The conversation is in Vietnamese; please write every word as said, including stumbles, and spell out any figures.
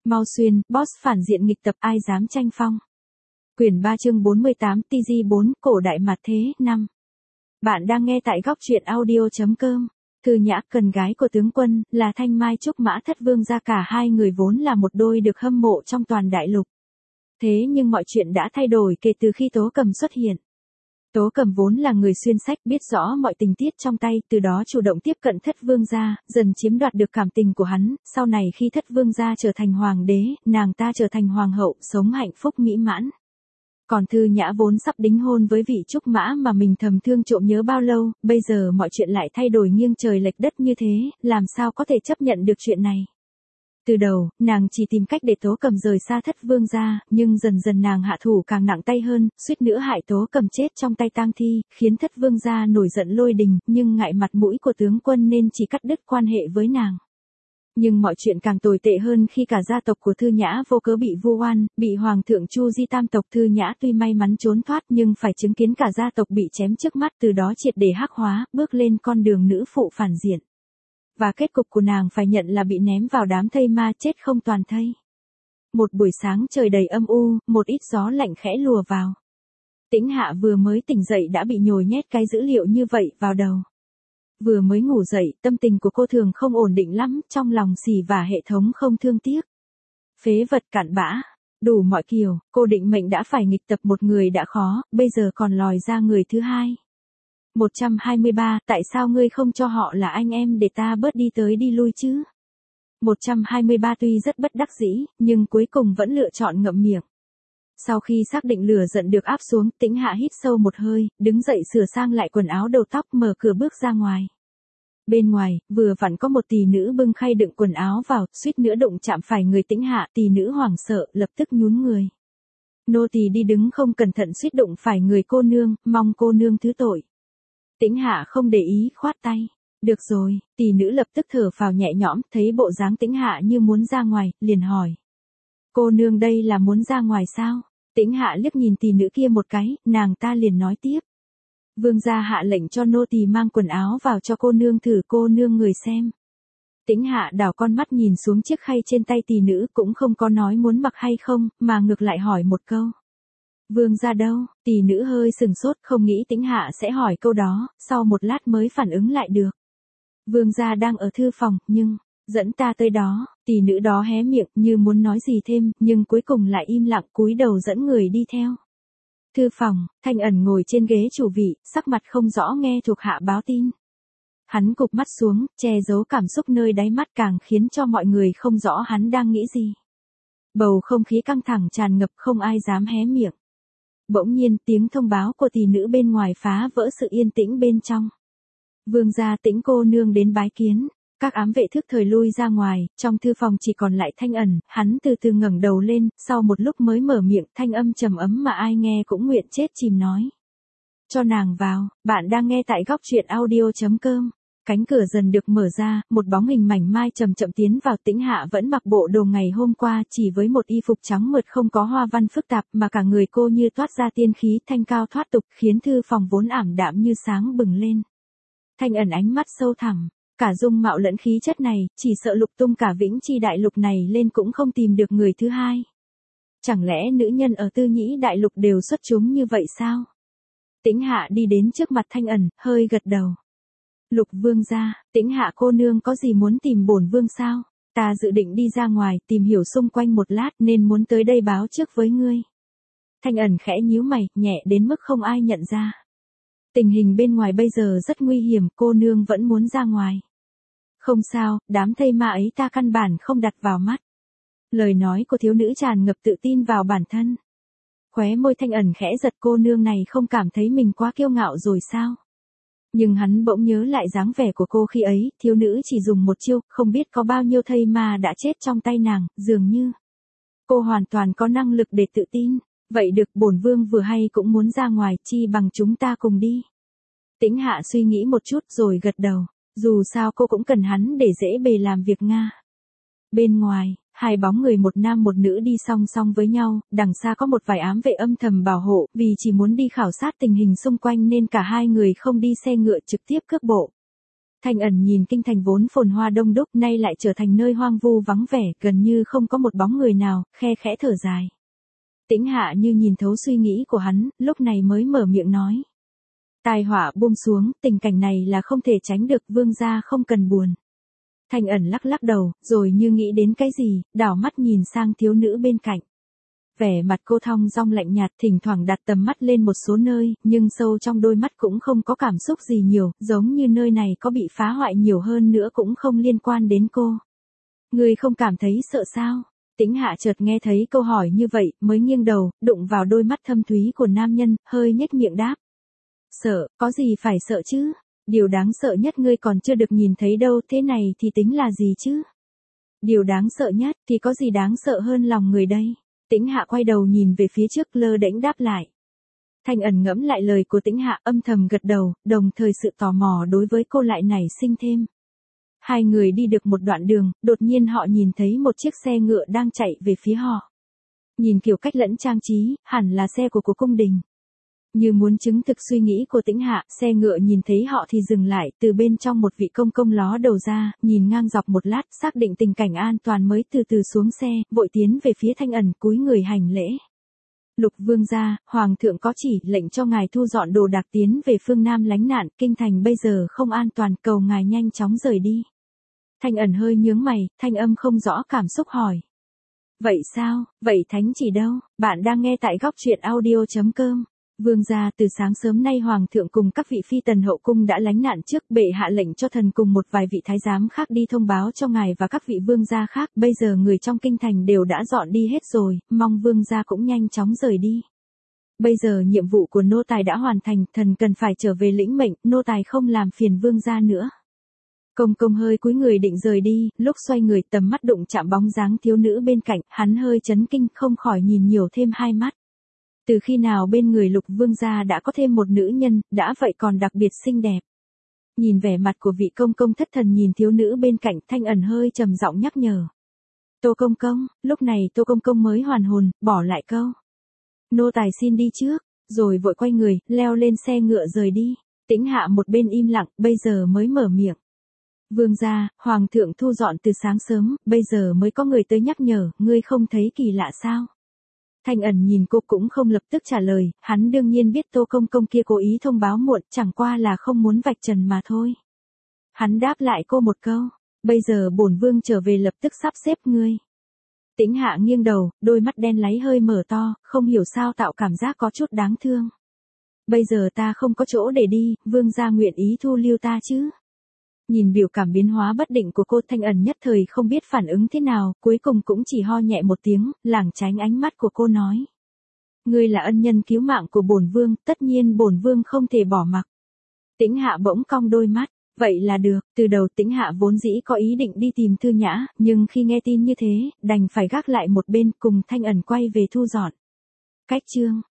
Mau xuyên, boss phản diện nghịch tập ai dám tranh phong. Quyển ba chương bốn mươi tám tê giê bốn, cổ đại mặt thế, năm. Bạn đang nghe tại góc truyện audio.com. Thư Nhã, cần gái của tướng quân, là Thanh Mai Trúc Mã Thất Vương gia, cả hai người vốn là một đôi được hâm mộ trong toàn đại lục. Thế nhưng mọi chuyện đã thay đổi kể từ khi Tố Cầm xuất hiện. Tố Cầm vốn là người xuyên sách, biết rõ mọi tình tiết trong tay, từ đó chủ động tiếp cận Thất Vương gia, dần chiếm đoạt được cảm tình của hắn. Sau này khi Thất Vương gia trở thành hoàng đế, nàng ta trở thành hoàng hậu, sống hạnh phúc mỹ mãn. Còn Thư Nhã vốn sắp đính hôn với vị Trúc Mã mà mình thầm thương trộm nhớ bao lâu, bây giờ mọi chuyện lại thay đổi nghiêng trời lệch đất như thế, làm sao có thể chấp nhận được chuyện này. Từ đầu, nàng chỉ tìm cách để Tố Cầm rời xa Thất Vương gia, nhưng dần dần nàng hạ thủ càng nặng tay hơn, suýt nữa hại Tố Cầm chết trong tay tang thi, khiến Thất Vương gia nổi giận lôi đình, nhưng ngại mặt mũi của tướng quân nên chỉ cắt đứt quan hệ với nàng. Nhưng mọi chuyện càng tồi tệ hơn khi cả gia tộc của Thư Nhã vô cớ bị vu oan, bị Hoàng thượng Chu Di tam tộc. Thư Nhã tuy may mắn trốn thoát nhưng phải chứng kiến cả gia tộc bị chém trước mắt, từ đó triệt để hắc hóa, bước lên con đường nữ phụ phản diện. Và kết cục của nàng phải nhận là bị ném vào đám thây ma, chết không toàn thây. Một buổi sáng trời đầy âm u, một ít gió lạnh khẽ lùa vào. Tĩnh Hạ vừa mới tỉnh dậy đã bị nhồi nhét cái dữ liệu như vậy vào đầu. Vừa mới ngủ dậy, tâm tình của cô thường không ổn định lắm, trong lòng xì và hệ thống không thương tiếc. Phế vật cặn bã, đủ mọi kiểu, cô định mệnh đã phải nghịch tập một người đã khó, bây giờ còn lòi ra người thứ hai. một trăm hai mươi ba, tại sao ngươi không cho họ là anh em để ta bớt đi tới đi lui chứ? một trăm hai mươi ba tuy rất bất đắc dĩ, nhưng cuối cùng vẫn lựa chọn ngậm miệng. Sau khi xác định lửa giận được áp xuống, Tĩnh Hạ hít sâu một hơi, đứng dậy sửa sang lại quần áo đầu tóc, mở cửa bước ra ngoài. Bên ngoài, vừa vặn có một tỷ nữ bưng khay đựng quần áo vào, suýt nữa đụng chạm phải người Tĩnh Hạ. Tỷ nữ hoảng sợ, lập tức nhún người. Nô tỳ đi đứng không cẩn thận suýt đụng phải người cô nương, mong cô nương thứ tội. Tĩnh Hạ không để ý, khoát tay. Được rồi, tỷ nữ lập tức thở phào nhẹ nhõm, thấy bộ dáng Tĩnh Hạ như muốn ra ngoài, liền hỏi. Cô nương đây là muốn ra ngoài sao? Tĩnh Hạ liếc nhìn tỷ nữ kia một cái, nàng ta liền nói tiếp. Vương gia hạ lệnh cho nô tỳ mang quần áo vào cho cô nương thử, cô nương người xem. Tĩnh Hạ đảo con mắt nhìn xuống chiếc khay trên tay tỷ nữ, cũng không có nói muốn mặc hay không, mà ngược lại hỏi một câu. Vương gia đâu? Tỷ nữ hơi sừng sốt, không nghĩ Tĩnh Hạ sẽ hỏi câu đó, sau một lát mới phản ứng lại được. Vương gia đang ở thư phòng, nhưng... Dẫn ta tới đó. Tỷ nữ đó hé miệng như muốn nói gì thêm, nhưng cuối cùng lại im lặng, cúi đầu dẫn người đi theo. Thư phòng, Thanh Ẩn ngồi trên ghế chủ vị, sắc mặt không rõ nghe thuộc hạ báo tin. Hắn cụp mắt xuống, che giấu cảm xúc nơi đáy mắt, càng khiến cho mọi người không rõ hắn đang nghĩ gì. Bầu không khí căng thẳng tràn ngập, không ai dám hé miệng. Bỗng nhiên, tiếng thông báo của tỷ nữ bên ngoài phá vỡ sự yên tĩnh bên trong. Vương gia, Tĩnh cô nương đến bái kiến. Các ám vệ thức thời lui ra ngoài, trong thư phòng chỉ còn lại Thanh Ẩn. Hắn từ từ ngẩng đầu lên, sau một lúc mới mở miệng, thanh âm trầm ấm mà ai nghe cũng nguyện chết chìm nói. Cho nàng vào. Bạn đang nghe tại góc truyện audio.com. Cánh cửa dần được mở ra, một bóng hình mảnh mai chậm chậm tiến vào. Tĩnh Hạ vẫn mặc bộ đồ ngày hôm qua, chỉ với một y phục trắng mượt không có hoa văn phức tạp, mà cả người cô như toát ra tiên khí, thanh cao thoát tục, khiến thư phòng vốn ảm đạm như sáng bừng lên. Thanh Ẩn ánh mắt sâu thẳm. Cả dung mạo lẫn khí chất này, chỉ sợ lục tung cả Vĩnh Chi đại lục này lên cũng không tìm được người thứ hai. Chẳng lẽ nữ nhân ở Tư Nhĩ đại lục đều xuất chúng như vậy sao? Tĩnh Hạ đi đến trước mặt Thanh Ẩn, hơi gật đầu. Lục vương gia, Tĩnh Hạ cô nương có gì muốn tìm bổn vương sao? Ta dự định đi ra ngoài, tìm hiểu xung quanh một lát nên muốn tới đây báo trước với ngươi. Thanh Ẩn khẽ nhíu mày, nhẹ đến mức không ai nhận ra. Tình hình bên ngoài bây giờ rất nguy hiểm, cô nương vẫn muốn ra ngoài. Không sao, đám thây ma ấy ta căn bản không đặt vào mắt. Lời nói của thiếu nữ tràn ngập tự tin vào bản thân. Khóe môi Thanh Ẩn khẽ giật, cô nương này không cảm thấy mình quá kiêu ngạo rồi sao? Nhưng hắn bỗng nhớ lại dáng vẻ của cô khi ấy, thiếu nữ chỉ dùng một chiêu, không biết có bao nhiêu thây ma đã chết trong tay nàng, dường như. Cô hoàn toàn có năng lực để tự tin. Vậy được, bổn vương vừa hay cũng muốn ra ngoài, chi bằng chúng ta cùng đi. Tĩnh Hạ suy nghĩ một chút rồi gật đầu, dù sao cô cũng cần hắn để dễ bề làm việc Nga. Bên ngoài, hai bóng người một nam một nữ đi song song với nhau, đằng xa có một vài ám vệ âm thầm bảo hộ, vì chỉ muốn đi khảo sát tình hình xung quanh nên cả hai người không đi xe ngựa trực tiếp cước bộ. Thanh Ẩn nhìn kinh thành vốn phồn hoa đông đúc nay lại trở thành nơi hoang vu vắng vẻ, gần như không có một bóng người nào, khe khẽ thở dài. Tĩnh Hạ như nhìn thấu suy nghĩ của hắn, lúc này mới mở miệng nói. Tai họa buông xuống, tình cảnh này là không thể tránh được, vương gia không cần buồn. Thanh Ẩn lắc lắc đầu, rồi như nghĩ đến cái gì, đảo mắt nhìn sang thiếu nữ bên cạnh. Vẻ mặt cô thong dong lạnh nhạt, thỉnh thoảng đặt tầm mắt lên một số nơi, nhưng sâu trong đôi mắt cũng không có cảm xúc gì nhiều, giống như nơi này có bị phá hoại nhiều hơn nữa cũng không liên quan đến cô. Ngươi không cảm thấy sợ sao? Tĩnh Hạ chợt nghe thấy câu hỏi như vậy, mới nghiêng đầu, đụng vào đôi mắt thâm thúy của nam nhân, hơi nhếch miệng đáp. Sợ, có gì phải sợ chứ? Điều đáng sợ nhất ngươi còn chưa được nhìn thấy đâu, thế này thì tính là gì chứ? Điều đáng sợ nhất thì có gì đáng sợ hơn lòng người đây? Tĩnh Hạ quay đầu nhìn về phía trước, lơ đễnh đáp lại. Thanh Ẩn ngẫm lại lời của Tĩnh Hạ, âm thầm gật đầu, đồng thời sự tò mò đối với cô lại nảy sinh thêm. Hai người đi được một đoạn đường, đột nhiên họ nhìn thấy một chiếc xe ngựa đang chạy về phía họ. Nhìn kiểu cách lẫn trang trí, hẳn là xe của của cung đình. Như muốn chứng thực suy nghĩ của Tĩnh Hạ, xe ngựa nhìn thấy họ thì dừng lại, từ bên trong một vị công công ló đầu ra, nhìn ngang dọc một lát, xác định tình cảnh an toàn mới từ từ xuống xe, vội tiến về phía Thanh Ẩn, cúi người hành lễ. Lục vương gia, hoàng thượng có chỉ lệnh cho ngài thu dọn đồ đạc tiến về phương Nam lánh nạn, kinh thành bây giờ không an toàn, cầu ngài nhanh chóng rời đi. Thanh Ẩn hơi nhướng mày, thanh âm không rõ cảm xúc hỏi. Vậy sao, vậy thánh chỉ đâu? Bạn đang nghe tại góc truyện audio chấm com. Vương gia, từ sáng sớm nay hoàng thượng cùng các vị phi tần hậu cung đã lánh nạn trước, bệ hạ lệnh cho thần cùng một vài vị thái giám khác đi thông báo cho ngài và các vị vương gia khác, bây giờ người trong kinh thành đều đã dọn đi hết rồi, mong vương gia cũng nhanh chóng rời đi. Bây giờ nhiệm vụ của nô tài đã hoàn thành, thần cần phải trở về lĩnh mệnh, nô tài không làm phiền vương gia nữa. Công công hơi cúi người định rời đi, lúc xoay người tầm mắt đụng chạm bóng dáng thiếu nữ bên cạnh, hắn hơi chấn kinh, không khỏi nhìn nhiều thêm hai mắt. Từ khi nào bên người Lục vương gia đã có thêm một nữ nhân, đã vậy còn đặc biệt xinh đẹp. Nhìn vẻ mặt của vị công công thất thần nhìn thiếu nữ bên cạnh, Thanh Ẩn hơi trầm giọng nhắc nhở. Tô công công, lúc này Tô công công mới hoàn hồn, bỏ lại câu. Nô tài xin đi trước, rồi vội quay người, leo lên xe ngựa rời đi. Tĩnh Hạ một bên im lặng, bây giờ mới mở miệng. Vương gia, hoàng thượng thu dọn từ sáng sớm, bây giờ mới có người tới nhắc nhở, ngươi không thấy kỳ lạ sao? Thanh Ẩn nhìn cô cũng không lập tức trả lời, hắn đương nhiên biết Tô công công kia cố ý thông báo muộn, chẳng qua là không muốn vạch trần mà thôi. Hắn đáp lại cô một câu, bây giờ bổn vương trở về lập tức sắp xếp ngươi. Tĩnh Hạ nghiêng đầu, đôi mắt đen láy hơi mở to, không hiểu sao tạo cảm giác có chút đáng thương. Bây giờ ta không có chỗ để đi, vương gia nguyện ý thu lưu ta chứ? Nhìn biểu cảm biến hóa bất định của cô, Thanh Ẩn nhất thời không biết phản ứng thế nào, cuối cùng cũng chỉ ho nhẹ một tiếng, lảng tránh ánh mắt của cô nói. Ngươi là ân nhân cứu mạng của bổn vương, tất nhiên bổn vương không thể bỏ mặc. Tĩnh Hạ bỗng cong đôi mắt, vậy là được, từ đầu Tĩnh Hạ vốn dĩ có ý định đi tìm Thư Nhã, nhưng khi nghe tin như thế, đành phải gác lại một bên cùng Thanh Ẩn quay về thu dọn. Cách chương